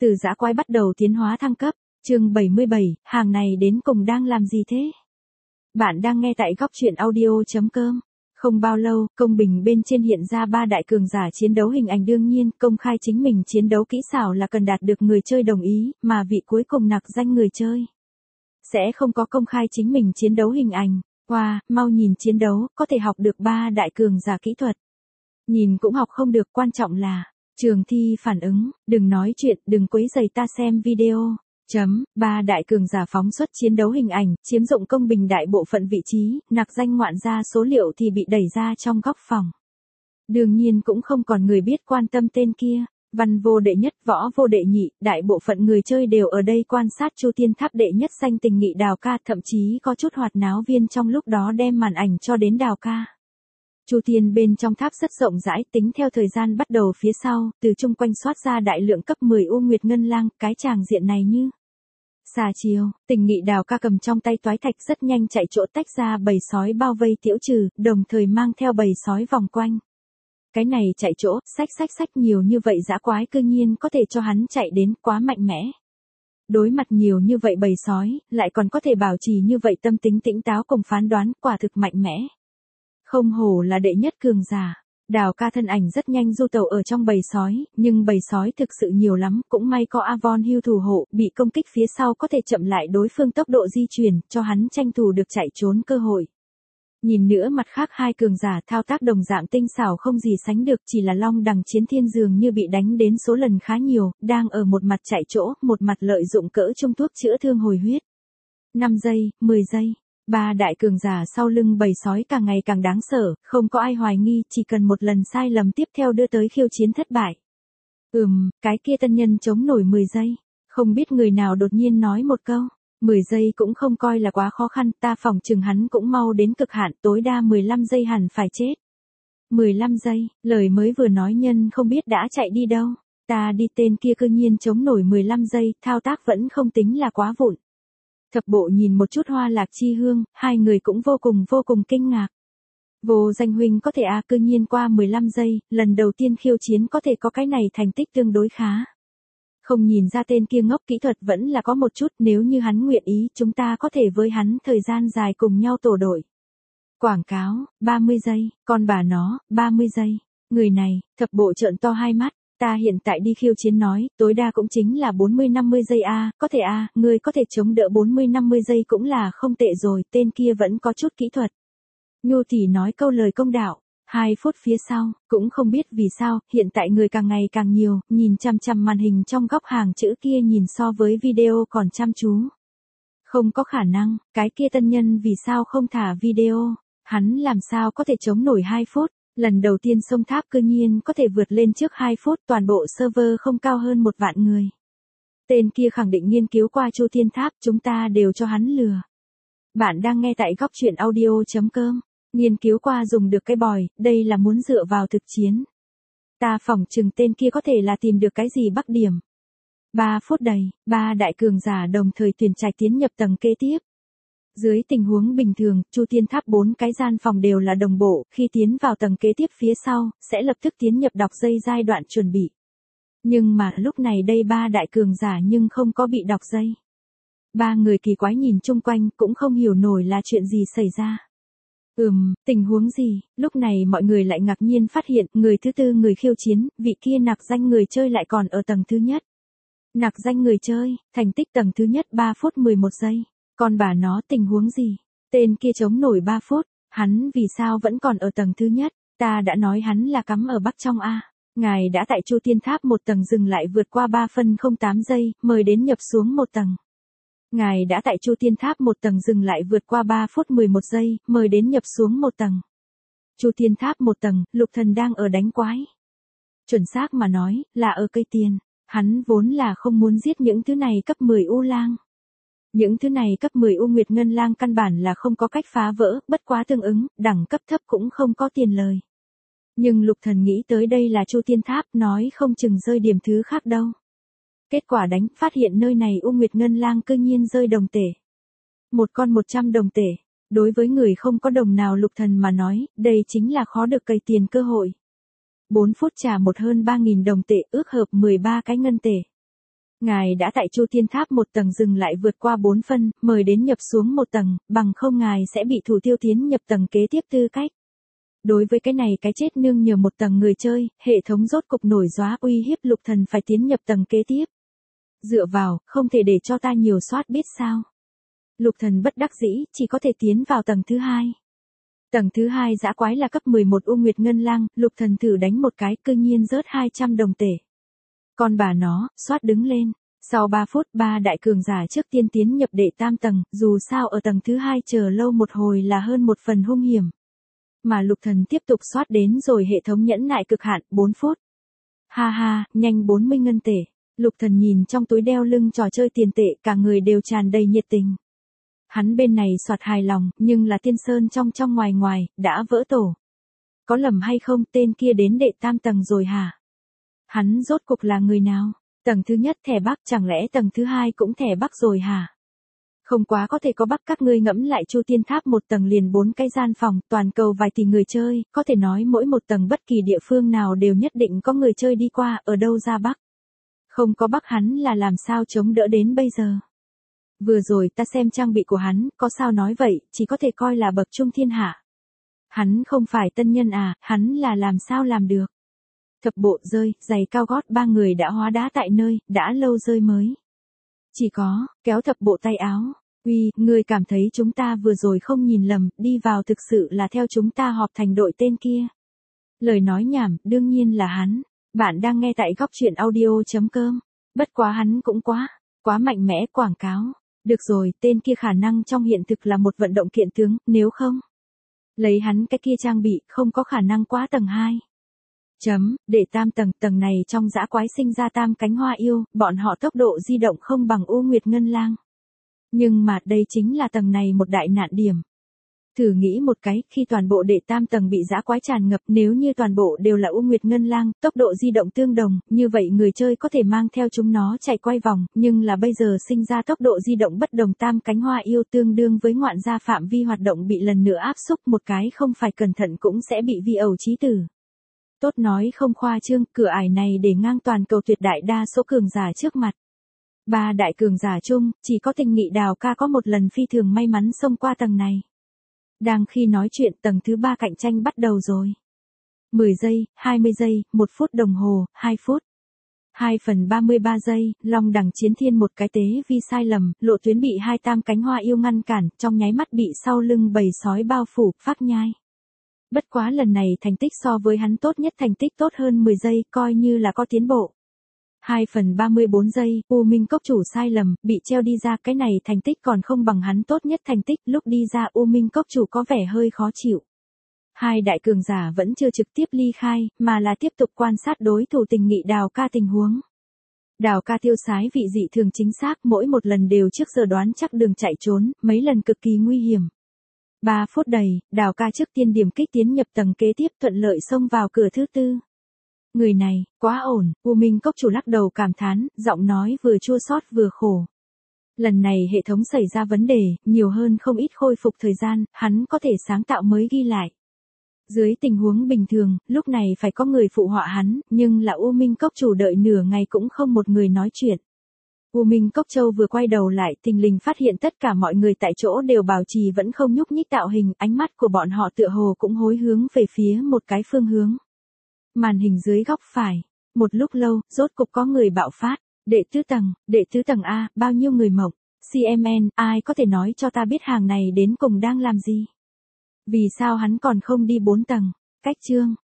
Từ dã quái bắt đầu tiến hóa thăng cấp, chương 77, hàng này đến cùng đang làm gì thế? Bạn đang nghe tại góc truyện audio.com. Không bao lâu, công bình bên trên hiện ra 3 đại cường giả chiến đấu hình ảnh, đương nhiên, công khai chính mình chiến đấu kỹ xảo là cần đạt được người chơi đồng ý, mà vị cuối cùng nặc danh người chơi sẽ không có công khai chính mình chiến đấu hình ảnh. Wow, mau nhìn chiến đấu, có thể học được 3 đại cường giả kỹ thuật. Nhìn cũng học không được, quan trọng là Trường Thi phản ứng, đừng nói chuyện, đừng quấy rầy ta xem video. 3 đại cường giả phóng xuất chiến đấu hình ảnh, chiếm dụng công bình đại bộ phận vị trí, nặc danh ngoạn ra số liệu thì bị đẩy ra trong góc phòng. Đương nhiên cũng không còn người biết quan tâm tên kia. Văn vô đệ nhất, võ vô đệ nhị, đại bộ phận người chơi đều ở đây quan sát Chu Tiên Tháp đệ nhất danh tình nghị Đào ca, thậm chí có chút hoạt náo viên trong lúc đó đem màn ảnh cho đến Đào ca. Chu Tiên bên trong tháp rất rộng rãi, tính theo thời gian bắt đầu phía sau, từ chung quanh xoát ra đại lượng cấp 10 U Nguyệt Ngân Lang, cái tràng diện này như xà chiều. Tình nghị Đào ca cầm trong tay toái thạch rất nhanh chạy chỗ tách ra bầy sói bao vây Tiễu Trừ, đồng thời mang theo bầy sói vòng quanh. Cái này chạy chỗ, sách nhiều như vậy dã quái cư nhiên có thể cho hắn chạy đến, quá mạnh mẽ. Đối mặt nhiều như vậy bầy sói, lại còn có thể bảo trì như vậy tâm tính tỉnh táo cùng phán đoán, quả thực mạnh mẽ. Không hổ là đệ nhất cường giả. Đào ca thân ảnh rất nhanh du tàu ở trong bầy sói, nhưng bầy sói thực sự nhiều lắm, cũng may có Avon Hưu thủ hộ, bị công kích phía sau có thể chậm lại đối phương tốc độ di chuyển, cho hắn tranh thủ được chạy trốn cơ hội. Nhìn nữa mặt khác hai cường giả thao tác đồng dạng tinh xảo không gì sánh được, chỉ là Long Đằng Chiến Thiên dường như bị đánh đến số lần khá nhiều, đang ở một mặt chạy chỗ, một mặt lợi dụng cỡ trung thuốc chữa thương hồi huyết. 5 giây, 10 giây. 3 đại cường giả sau lưng bầy sói càng ngày càng đáng sợ, không có ai hoài nghi, chỉ cần một lần sai lầm tiếp theo đưa tới khiêu chiến thất bại. Cái kia tân nhân chống nổi 10 giây. Không biết người nào đột nhiên nói một câu. 10 giây cũng không coi là quá khó khăn, ta phỏng chừng hắn cũng mau đến cực hạn, tối đa 15 giây hẳn phải chết. 15 giây, lời mới vừa nói nhân không biết đã chạy đi đâu. Ta đi, tên kia cư nhiên chống nổi 15 giây, thao tác vẫn không tính là quá vụn. Thập bộ nhìn một chút Hoa Lạc Chi Hương, hai người cũng vô cùng kinh ngạc. Vô Danh huynh có thể cư nhiên qua 15 giây, lần đầu tiên khiêu chiến có thể có cái này thành tích tương đối khá. Không nhìn ra tên kia ngốc, kỹ thuật vẫn là có một chút, nếu như hắn nguyện ý chúng ta có thể với hắn thời gian dài cùng nhau tổ đội. Quảng cáo, 30 giây, con bà nó, 30 giây. Người này, thập bộ trợn to hai mắt. Ta hiện tại đi khiêu chiến nói, tối đa cũng chính là 40-50 giây có thể ngươi có thể chống đỡ 40-50 giây cũng là không tệ rồi, tên kia vẫn có chút kỹ thuật. Nhu tỷ nói câu lời công đạo, 2 phút phía sau, cũng không biết vì sao, hiện tại người càng ngày càng nhiều, nhìn chằm màn hình trong góc hàng chữ kia nhìn so với video còn chăm chú. Không có khả năng, cái kia tân nhân vì sao không thả video, hắn làm sao có thể chống nổi 2 phút. Lần đầu tiên sông tháp cư nhiên có thể vượt lên trước 2 phút, toàn bộ server không cao hơn 1 vạn người. Tên kia khẳng định nghiên cứu qua Chu Tiên Tháp, chúng ta đều cho hắn lừa. Bạn đang nghe tại góc truyện audio.com. Nghiên cứu qua dùng được cái bòi, đây là muốn dựa vào thực chiến. Ta phỏng chừng tên kia có thể là tìm được cái gì bắc điểm. 3 phút đầy, 3 đại cường giả đồng thời tuyển trạch tiến nhập tầng kế tiếp. Dưới tình huống bình thường, Chu Tiên Tháp 4 cái gian phòng đều là đồng bộ, khi tiến vào tầng kế tiếp phía sau, sẽ lập tức tiến nhập đọc dây giai đoạn chuẩn bị. Nhưng mà lúc này đây 3 đại cường giả nhưng không có bị đọc dây. 3 người kỳ quái nhìn chung quanh cũng không hiểu nổi là chuyện gì xảy ra. Tình huống gì, lúc này mọi người lại ngạc nhiên phát hiện, người thứ tư người khiêu chiến, vị kia nặc danh người chơi lại còn ở tầng thứ nhất. Nặc danh người chơi, thành tích tầng thứ nhất 3 phút 11 giây. Con bà nó, tình huống gì? Tên kia chống nổi 3 phút, hắn vì sao vẫn còn ở tầng thứ nhất? Ta đã nói hắn là cắm ở Bắc trong Ngài đã tại Chu Tiên Tháp 1 tầng dừng lại vượt qua 3 phân 08 giây, mời đến nhập xuống 1 tầng. Ngài đã tại Chu Tiên Tháp 1 tầng dừng lại vượt qua 3 phút 11 giây, mời đến nhập xuống 1 tầng. Chu Tiên Tháp 1 tầng, Lục Thần đang ở đánh quái. Chuẩn xác mà nói, là ở cây tiền. Hắn vốn là không muốn giết những thứ này cấp 10 U Lang. Những thứ này cấp 10 U Nguyệt Ngân Lang căn bản là không có cách phá vỡ, bất quá tương ứng, đẳng cấp thấp cũng không có tiền lời. Nhưng Lục Thần nghĩ tới đây là Chu Tiên Tháp, nói không chừng rơi điểm thứ khác đâu. Kết quả đánh, phát hiện nơi này U Nguyệt Ngân Lang cư nhiên rơi đồng tể. Một con 100 đồng tể. Đối với người không có đồng nào Lục Thần mà nói, đây chính là khó được cày tiền cơ hội. 4 phút trả một hơn 3.000 đồng tệ, ước hợp 13 cái ngân tệ. Ngài đã tại Chu Thiên Tháp một tầng dừng lại vượt qua 4 phân, mời đến nhập xuống một tầng, bằng không ngài sẽ bị thủ tiêu tiến nhập tầng kế tiếp tư cách. Đối với cái này cái chết nương nhờ một tầng người chơi, hệ thống rốt cục nổi gióa uy hiếp Lục Thần phải tiến nhập tầng kế tiếp. Dựa vào, không thể để cho ta nhiều soát biết sao. Lục Thần bất đắc dĩ, chỉ có thể tiến vào tầng thứ 2. Tầng thứ 2 dã quái là cấp 11 U Nguyệt Ngân Lang, Lục Thần thử đánh một cái, cư nhiên rớt 200 đồng tệ. Con bà nó, soát đứng lên. Sau 3 phút, 3 đại cường giả trước tiên tiến nhập đệ tam tầng, dù sao ở tầng thứ 2 chờ lâu một hồi là hơn một phần hung hiểm. Mà Lục Thần tiếp tục soát đến rồi hệ thống nhẫn nại cực hạn, 4 phút. Ha ha, nhanh 40 ngân tệ. Lục Thần nhìn trong túi đeo lưng trò chơi tiền tệ, cả người đều tràn đầy nhiệt tình. Hắn bên này soạt hài lòng, nhưng là Tiên Sơn trong ngoài ngoài, đã vỡ tổ. Có lầm hay không, tên kia đến đệ tam tầng rồi hả? Hắn rốt cục là người nào? Tầng thứ nhất thẻ Bắc, chẳng lẽ tầng thứ 2 cũng thẻ Bắc rồi hả? Không quá có thể có Bắc, các ngươi ngẫm lại Chu Tiên Tháp một tầng liền 4 cái gian phòng, toàn cầu vài tỷ người chơi, có thể nói mỗi một tầng bất kỳ địa phương nào đều nhất định có người chơi đi qua, ở đâu ra Bắc. Không có Bắc hắn là làm sao chống đỡ đến bây giờ. Vừa rồi ta xem trang bị của hắn, có sao nói vậy, chỉ có thể coi là bậc trung thiên hạ. Hắn không phải tân nhân à, hắn là làm sao làm được. Thập bộ rơi, giày cao gót, 3 người đã hóa đá tại nơi, đã lâu rơi mới. Chỉ có, kéo thập bộ tay áo. Uy, ngươi cảm thấy chúng ta vừa rồi không nhìn lầm, đi vào thực sự là theo chúng ta họp thành đội tên kia. Lời nói nhảm, đương nhiên là hắn. Bạn đang nghe tại góc truyện audio.com. Bất quá hắn cũng quá mạnh mẽ quảng cáo. Được rồi, tên kia khả năng trong hiện thực là một vận động kiện tướng, nếu không. Lấy hắn cái kia trang bị, không có khả năng quá tầng 2. Để tam tầng này trong dã quái sinh ra tam cánh hoa yêu, bọn họ tốc độ di động không bằng U Nguyệt Ngân Lang. Nhưng mà đây chính là tầng này một đại nạn điểm. Thử nghĩ một cái, khi toàn bộ đệ tam tầng bị dã quái tràn ngập, nếu như toàn bộ đều là U Nguyệt Ngân Lang, tốc độ di động tương đồng, như vậy người chơi có thể mang theo chúng nó chạy quay vòng, nhưng là bây giờ sinh ra tốc độ di động bất đồng tam cánh hoa yêu tương đương với ngoạn gia phạm vi hoạt động bị lần nữa áp xúc một cái không phải cẩn thận cũng sẽ bị vi ẩu chí tử. Tốt nói không khoa trương, cửa ải này để ngang toàn cầu tuyệt đại đa số cường giả trước mặt. 3 đại cường giả chung, chỉ có Tình Nghị Đào ca có một lần phi thường may mắn xông qua tầng này. Đang khi nói chuyện tầng thứ 3 cạnh tranh bắt đầu rồi. 10 giây, 20 giây, 1 phút đồng hồ, 2 phút. 2/33 giây, Long Đằng Chiến Thiên một cái tế vi sai lầm, lộ tuyến bị 2 tam cánh hoa yêu ngăn cản, trong nháy mắt bị sau lưng bầy sói bao phủ, phát nhai. Bất quá lần này thành tích so với hắn tốt nhất, thành tích tốt hơn 10 giây, coi như là có tiến bộ. 2/34 giây, U Minh Cốc chủ sai lầm, bị treo đi ra, cái này thành tích còn không bằng hắn tốt nhất thành tích, lúc đi ra U Minh Cốc chủ có vẻ hơi khó chịu. 2 đại cường giả vẫn chưa trực tiếp ly khai, mà là tiếp tục quan sát đối thủ Tình Nghị Đào ca tình huống. Đào ca tiêu sái vị dị thường chính xác, mỗi một lần đều trước giờ đoán chắc đường chạy trốn, mấy lần cực kỳ nguy hiểm. 3 phút đầy, Đào ca trước tiên điểm kích tiến nhập tầng kế tiếp, thuận lợi xông vào cửa thứ 4. Người này, quá ổn, U Minh Cốc chủ lắc đầu cảm thán, giọng nói vừa chua xót vừa khổ. Lần này hệ thống xảy ra vấn đề, nhiều hơn không ít khôi phục thời gian, hắn có thể sáng tạo mới ghi lại. Dưới tình huống bình thường, lúc này phải có người phụ họa hắn, nhưng là U Minh Cốc chủ đợi nửa ngày cũng không một người nói chuyện. U Minh Cốc Châu vừa quay đầu lại, thình lình phát hiện tất cả mọi người tại chỗ đều bảo trì vẫn không nhúc nhích tạo hình, ánh mắt của bọn họ tựa hồ cũng hối hướng về phía một cái phương hướng. Màn hình dưới góc phải. Một lúc lâu, rốt cục có người bạo phát. Đệ tứ tầng A, bao nhiêu người mộng. CMN, ai có thể nói cho ta biết hàng này đến cùng đang làm gì? Vì sao hắn còn không đi 4 tầng? Cách chương.